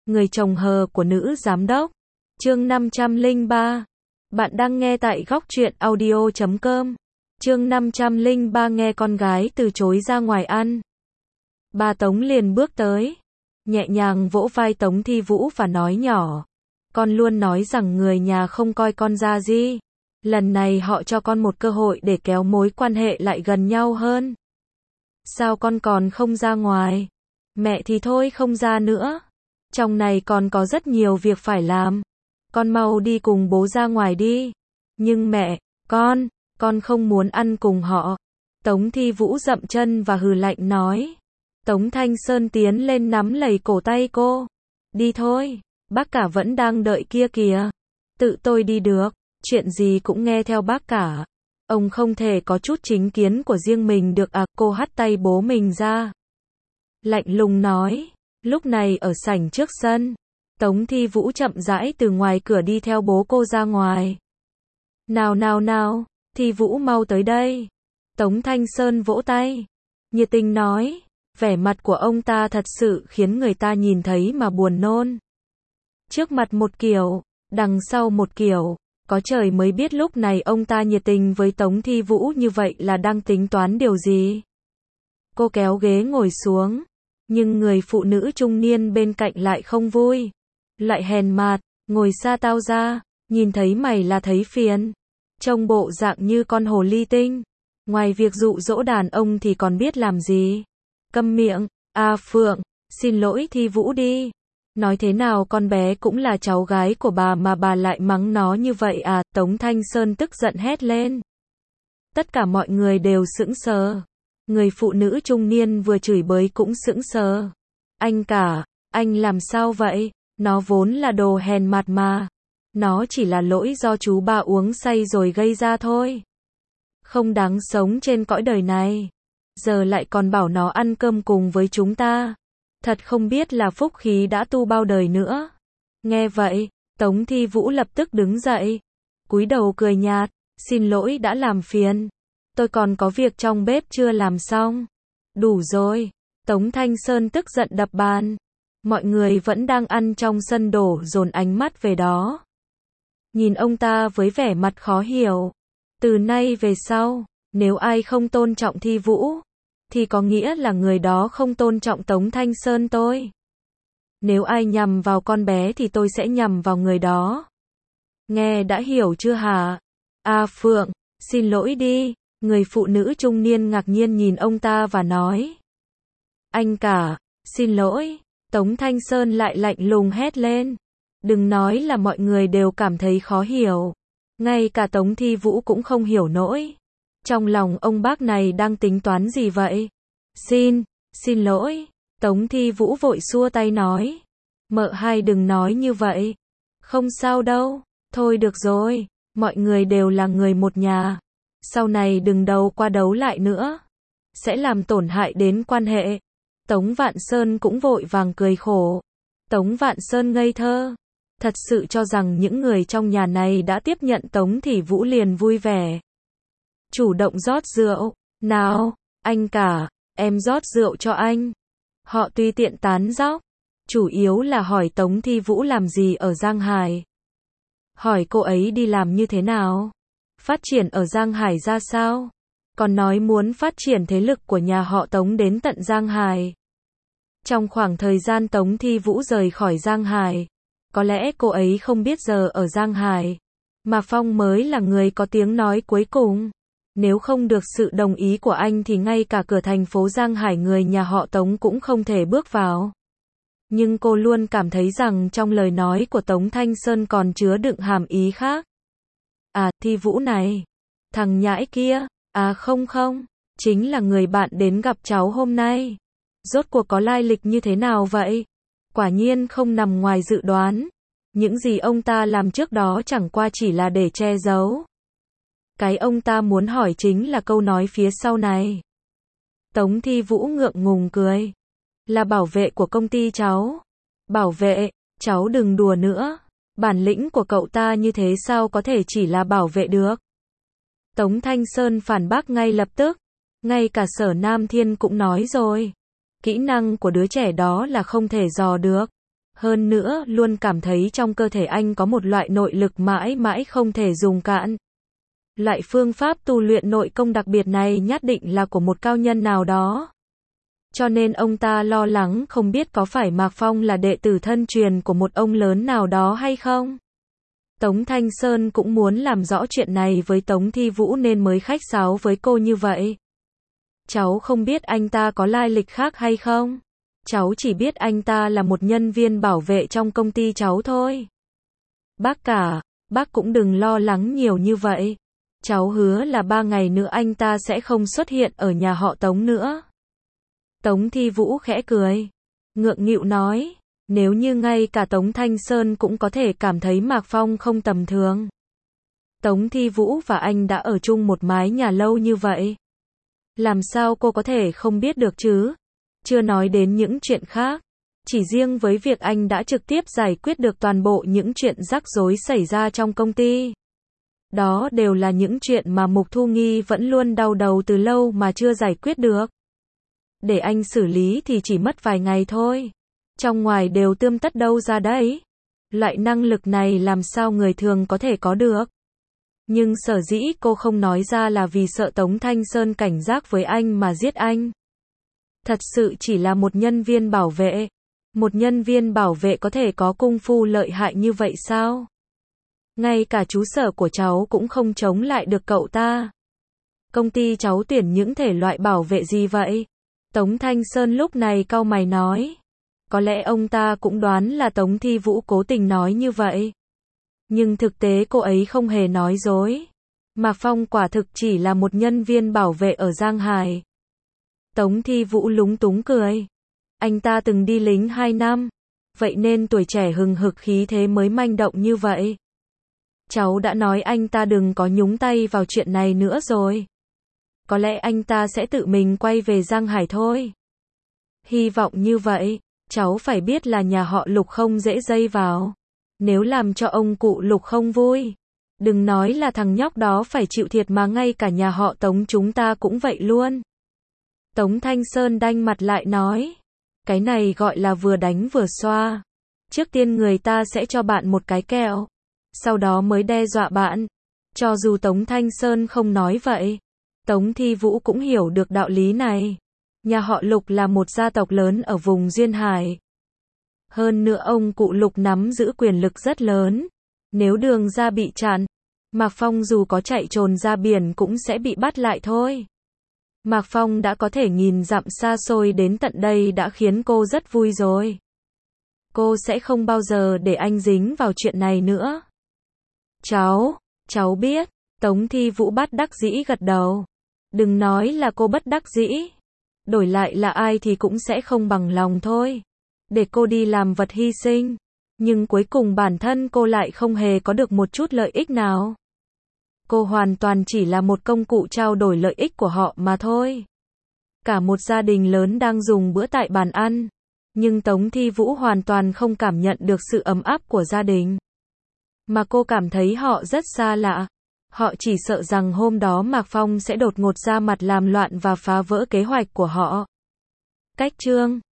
Người chồng hờ của nữ giám đốc. Chương 503. Bạn đang nghe tại Góc Truyện Audio.com. Chương 503 nghe con gái từ chối ra ngoài ăn. Bà Tống liền bước tới, nhẹ nhàng vỗ vai Tống Thi Vũ và nói nhỏ. Con luôn nói rằng người nhà không coi con ra gì. Lần này họ cho con một cơ hội để kéo mối quan hệ lại gần nhau hơn. Sao con còn không ra ngoài? Mẹ thì thôi không ra nữa. Trong này còn có rất nhiều việc phải làm. Con mau đi cùng bố ra ngoài đi. Nhưng mẹ, con không muốn ăn cùng họ. Tống Thi Vũ dậm chân và hừ lạnh nói. Tống Thanh Sơn tiến lên nắm lấy cổ tay cô. Đi thôi, bác cả vẫn đang đợi kia kìa. Tự tôi đi được, chuyện gì cũng nghe theo bác cả. Ông không thể có chút chính kiến của riêng mình được à? Cô hất tay bố mình ra. Lạnh lùng nói. Lúc này ở sảnh trước sân, Tống Thi Vũ chậm rãi từ ngoài cửa đi theo bố cô ra ngoài. Nào, Thi Vũ mau tới đây. Tống Thanh Sơn vỗ tay, nhiệt tình nói. Vẻ mặt của ông ta thật sự khiến người ta nhìn thấy mà buồn nôn. Trước mặt một kiểu, đằng sau một kiểu, có trời mới biết lúc này ông ta nhiệt tình với Tống Thi Vũ như vậy là đang tính toán điều gì. Cô kéo ghế ngồi xuống, nhưng người phụ nữ trung niên bên cạnh lại không vui. Lại hèn mạt, ngồi xa tao ra, nhìn thấy mày là thấy phiền. Trông bộ dạng như con hồ ly tinh. Ngoài việc dụ dỗ đàn ông thì còn biết làm gì? Câm miệng, Phượng, xin lỗi Thi Vũ đi. Nói thế nào con bé cũng là cháu gái của bà mà bà lại mắng nó như vậy à? Tống Thanh Sơn tức giận hét lên. Tất cả mọi người đều sững sờ. Người phụ nữ trung niên vừa chửi bới cũng sững sờ. Anh cả, anh làm sao vậy? Nó vốn là đồ hèn mạt mà. Nó chỉ là lỗi do chú ba uống say rồi gây ra thôi. Không đáng sống trên cõi đời này. Giờ lại còn bảo nó ăn cơm cùng với chúng ta. Thật không biết là phúc khí đã tu bao đời nữa. Nghe vậy, Tống Thi Vũ lập tức đứng dậy, cúi đầu cười nhạt. Xin lỗi đã làm phiền. Tôi còn có việc trong bếp chưa làm xong. Đủ rồi. Tống Thanh Sơn tức giận đập bàn. Mọi người vẫn đang ăn trong sân đổ dồn ánh mắt về đó. Nhìn ông ta với vẻ mặt khó hiểu. Từ nay về sau, nếu ai không tôn trọng Thi Vũ, thì có nghĩa là người đó không tôn trọng Tống Thanh Sơn tôi. Nếu ai nhầm vào con bé thì tôi sẽ nhầm vào người đó. Nghe đã hiểu chưa hả? Phượng, xin lỗi đi. Người phụ nữ trung niên ngạc nhiên nhìn ông ta và nói. Anh cả, xin lỗi. Tống Thanh Sơn lại lạnh lùng hét lên. Đừng nói là mọi người đều cảm thấy khó hiểu. Ngay cả Tống Thi Vũ cũng không hiểu nổi. Trong lòng ông bác này đang tính toán gì vậy? Xin lỗi. Tống Thi Vũ vội xua tay nói. Mợ hai đừng nói như vậy. Không sao đâu. Thôi được rồi. Mọi người đều là người một nhà. Sau này đừng đấu qua đấu lại nữa. Sẽ làm tổn hại đến quan hệ. Tống Vạn Sơn cũng vội vàng cười khổ. Tống Vạn Sơn ngây thơ. Thật sự cho rằng những người trong nhà này đã tiếp nhận Tống Thi Vũ liền vui vẻ. Chủ động rót rượu. Nào, anh cả, em rót rượu cho anh. Họ tùy tiện tán dóc. Chủ yếu là hỏi Tống Thi Vũ làm gì ở Giang Hải. Hỏi cô ấy đi làm như thế nào. Phát triển ở Giang Hải ra sao. Còn nói muốn phát triển thế lực của nhà họ Tống đến tận Giang Hải. Trong khoảng thời gian Tống Thi Vũ rời khỏi Giang Hải, có lẽ cô ấy không biết giờ ở Giang Hải, mà Phong mới là người có tiếng nói cuối cùng. Nếu không được sự đồng ý của anh thì ngay cả cửa thành phố Giang Hải người nhà họ Tống cũng không thể bước vào. Nhưng cô luôn cảm thấy rằng trong lời nói của Tống Thanh Sơn còn chứa đựng hàm ý khác. Thi Vũ này, thằng nhãi kia, không, chính là người bạn đến gặp cháu hôm nay. Rốt cuộc có lai lịch như thế nào vậy? Quả nhiên không nằm ngoài dự đoán. Những gì ông ta làm trước đó chẳng qua chỉ là để che giấu. Cái ông ta muốn hỏi chính là câu nói phía sau này. Tống Thi Vũ ngượng ngùng cười. Là bảo vệ của công ty cháu. Bảo vệ, cháu đừng đùa nữa. Bản lĩnh của cậu ta như thế sao có thể chỉ là bảo vệ được. Tống Thanh Sơn phản bác ngay lập tức. Ngay cả Sở Nam Thiên cũng nói rồi. Kỹ năng của đứa trẻ đó là không thể dò được. Hơn nữa, luôn cảm thấy trong cơ thể anh có một loại nội lực mãi mãi không thể dùng cạn. Loại phương pháp tu luyện nội công đặc biệt này nhất định là của một cao nhân nào đó. Cho nên ông ta lo lắng không biết có phải Mạc Phong là đệ tử thân truyền của một ông lớn nào đó hay không. Tống Thanh Sơn cũng muốn làm rõ chuyện này với Tống Thi Vũ nên mới khách sáo với cô như vậy. Cháu không biết anh ta có lai lịch khác hay không? Cháu chỉ biết anh ta là một nhân viên bảo vệ trong công ty cháu thôi. Bác cả, bác cũng đừng lo lắng nhiều như vậy. Cháu hứa là 3 ngày nữa anh ta sẽ không xuất hiện ở nhà họ Tống nữa. Tống Thi Vũ khẽ cười. Ngượng nghịu nói, nếu như ngay cả Tống Thanh Sơn cũng có thể cảm thấy Mạc Phong không tầm thường. Tống Thi Vũ và anh đã ở chung một mái nhà lâu như vậy. Làm sao cô có thể không biết được chứ? Chưa nói đến những chuyện khác. Chỉ riêng với việc anh đã trực tiếp giải quyết được toàn bộ những chuyện rắc rối xảy ra trong công ty. Đó đều là những chuyện mà Mục Thu Nghi vẫn luôn đau đầu từ lâu mà chưa giải quyết được. Để anh xử lý thì chỉ mất vài ngày thôi. Trong ngoài đều tươm tất đâu ra đấy. Loại năng lực này làm sao người thường có thể có được. Nhưng sở dĩ cô không nói ra là vì sợ Tống Thanh Sơn cảnh giác với anh mà giết anh. Thật sự chỉ là một nhân viên bảo vệ. Một nhân viên bảo vệ có thể có công phu lợi hại như vậy sao? Ngay cả chú sở của cháu cũng không chống lại được cậu ta. Công ty cháu tuyển những thể loại bảo vệ gì vậy? Tống Thanh Sơn lúc này cau mày nói. Có lẽ ông ta cũng đoán là Tống Thi Vũ cố tình nói như vậy. Nhưng thực tế cô ấy không hề nói dối. Mạc Phong quả thực chỉ là một nhân viên bảo vệ ở Giang Hải. Tống Thi Vũ lúng túng cười. Anh ta từng đi lính 2 năm. Vậy nên tuổi trẻ hừng hực khí thế mới manh động như vậy. Cháu đã nói anh ta đừng có nhúng tay vào chuyện này nữa rồi. Có lẽ anh ta sẽ tự mình quay về Giang Hải thôi. Hy vọng như vậy. Cháu phải biết là nhà họ Lục không dễ dây vào. Nếu làm cho ông cụ Lục không vui. Đừng nói là thằng nhóc đó phải chịu thiệt mà ngay cả nhà họ Tống chúng ta cũng vậy luôn. Tống Thanh Sơn đanh mặt lại nói. Cái này gọi là vừa đánh vừa xoa. Trước tiên người ta sẽ cho bạn một cái kẹo. Sau đó mới đe dọa bạn. Cho dù Tống Thanh Sơn không nói vậy. Tống Thi Vũ cũng hiểu được đạo lý này. Nhà họ Lục là một gia tộc lớn ở vùng Duyên Hải. Hơn nữa ông cụ Lục nắm giữ quyền lực rất lớn. Nếu đường ra bị chặn, Mạc Phong dù có chạy trồn ra biển cũng sẽ bị bắt lại thôi. Mạc Phong đã có thể nghìn dặm xa xôi đến tận đây đã khiến cô rất vui rồi. Cô sẽ không bao giờ để anh dính vào chuyện này nữa. Cháu biết. Tống Thi Vũ bất đắc dĩ gật đầu. Đừng nói là cô bất đắc dĩ. Đổi lại là ai thì cũng sẽ không bằng lòng thôi. Để cô đi làm vật hy sinh. Nhưng cuối cùng bản thân cô lại không hề có được một chút lợi ích nào. Cô hoàn toàn chỉ là một công cụ trao đổi lợi ích của họ mà thôi. Cả một gia đình lớn đang dùng bữa tại bàn ăn. Nhưng Tống Thi Vũ hoàn toàn không cảm nhận được sự ấm áp của gia đình. Mà cô cảm thấy họ rất xa lạ. Họ chỉ sợ rằng hôm đó Mạc Phong sẽ đột ngột ra mặt làm loạn và phá vỡ kế hoạch của họ. Cách chương